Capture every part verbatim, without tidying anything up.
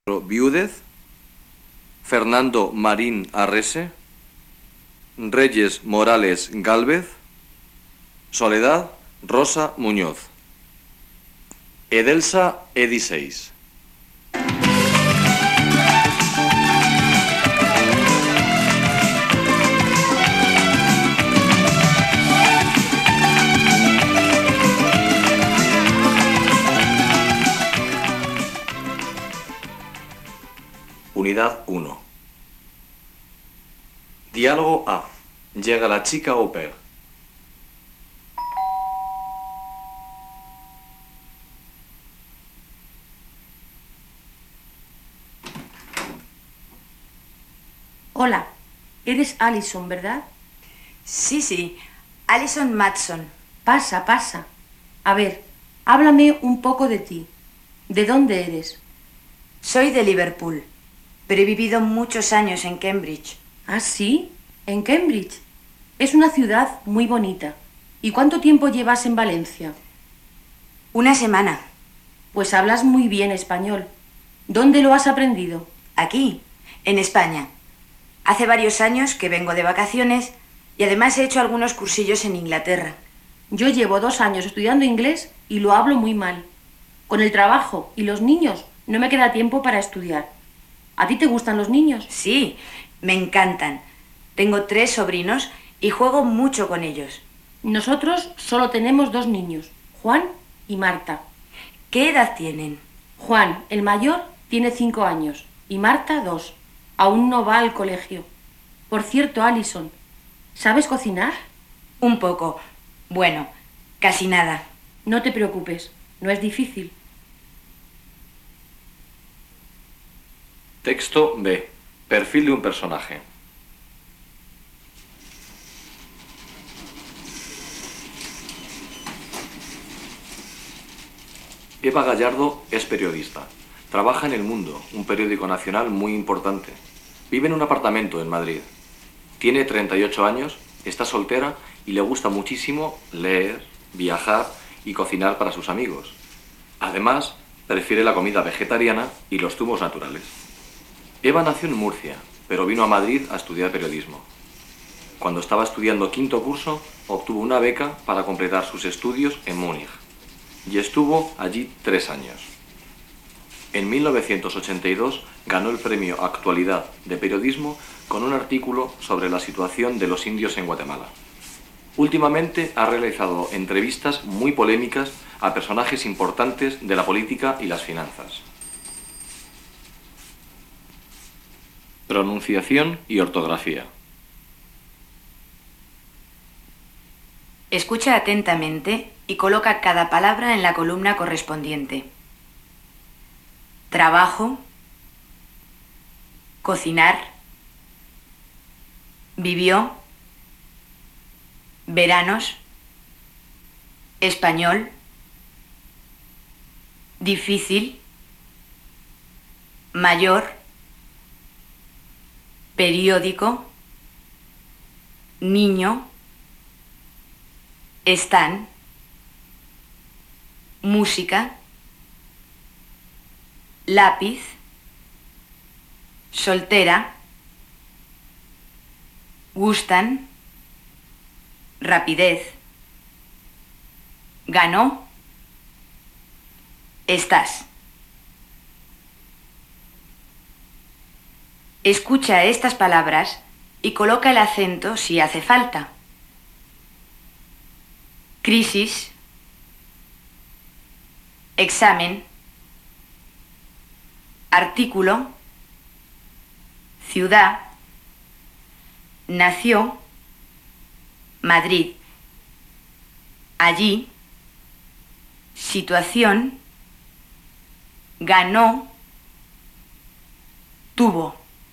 Viúdez, Fernando Marín Arrese, Reyes Morales Gálvez, Soledad Rosa Muñoz, Edelsa Ediseis. Unidad uno. Diálogo A. Llega la chica au pair. Hola, eres Alison, ¿verdad? Sí, sí, Alison Matson. Pasa, pasa. A ver, háblame un poco de ti. ¿De dónde eres? Soy de Liverpool, pero he vivido muchos años en Cambridge. ¿Ah, sí? ¿En Cambridge? Es una ciudad muy bonita. ¿Y cuánto tiempo llevas en Valencia? Una semana. Pues hablas muy bien español. ¿Dónde lo has aprendido? Aquí, en España. Hace varios años que vengo de vacaciones y además he hecho algunos cursillos en Inglaterra. Yo llevo dos años estudiando inglés y lo hablo muy mal. Con el trabajo y los niños no me queda tiempo para estudiar. ¿A ti te gustan los niños? Sí, me encantan. Tengo tres sobrinos y juego mucho con ellos. Nosotros solo tenemos dos niños, Juan y Marta. ¿Qué edad tienen? Juan, el mayor, tiene cinco años y Marta dos. Aún no va al colegio. Por cierto, Alison, ¿sabes cocinar? Un poco. Bueno, casi nada. No te preocupes, no es difícil. Texto B. Perfil de un personaje. Eva Gallardo es periodista. Trabaja en El Mundo, un periódico nacional muy importante. Vive en un apartamento en Madrid. Tiene treinta y ocho años, está soltera y le gusta muchísimo leer, viajar y cocinar para sus amigos. Además, prefiere la comida vegetariana y los zumos naturales. Eva nació en Murcia, pero vino a Madrid a estudiar periodismo. Cuando estaba estudiando quinto curso, obtuvo una beca para completar sus estudios en Múnich y estuvo allí tres años. En mil novecientos ochenta y dos ganó el premio Actualidad de Periodismo con un artículo sobre la situación de los indios en Guatemala. Últimamente ha realizado entrevistas muy polémicas a personajes importantes de la política y las finanzas. Pronunciación y ortografía. Escucha atentamente y coloca cada palabra en la columna correspondiente. Trabajo, cocinar, vivió, veranos, español, difícil, mayor, periódico, niño, están, música, lápiz, soltera, gustan, rapidez, ganó, estás. Escucha estas palabras y coloca el acento si hace falta. Crisis, examen, artículo, ciudad, nació, Madrid, allí, situación, ganó, tuvo.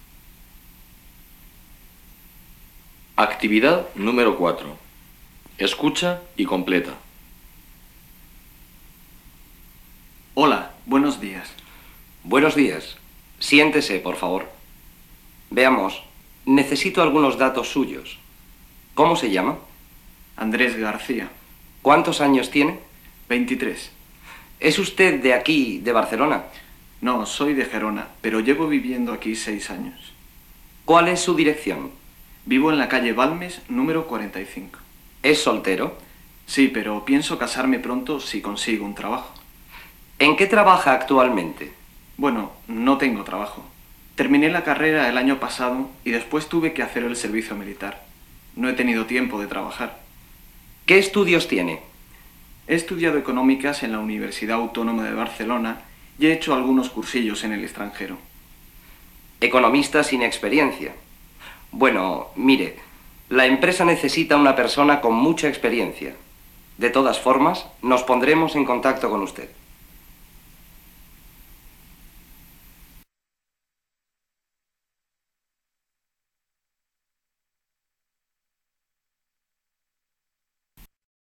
Actividad número cuatro. Escucha y completa. Hola, buenos días. Buenos días. Siéntese, por favor. Veamos, necesito algunos datos suyos. ¿Cómo se llama? Andrés García. ¿Cuántos años tiene? veintitrés. ¿Es usted de aquí, de Barcelona? No, soy de Gerona, pero llevo viviendo aquí seis años. ¿Cuál es su dirección? Vivo en la calle Balmes, número cuarenta y cinco. ¿Es soltero? Sí, pero pienso casarme pronto si consigo un trabajo. ¿En qué trabaja actualmente? Bueno, no tengo trabajo. Terminé la carrera el año pasado y después tuve que hacer el servicio militar. No he tenido tiempo de trabajar. ¿Qué estudios tiene? He estudiado económicas en la Universidad Autónoma de Barcelona y he hecho algunos cursillos en el extranjero. Economista sin experiencia. Bueno, mire, la empresa necesita una persona con mucha experiencia. De todas formas, nos pondremos en contacto con usted.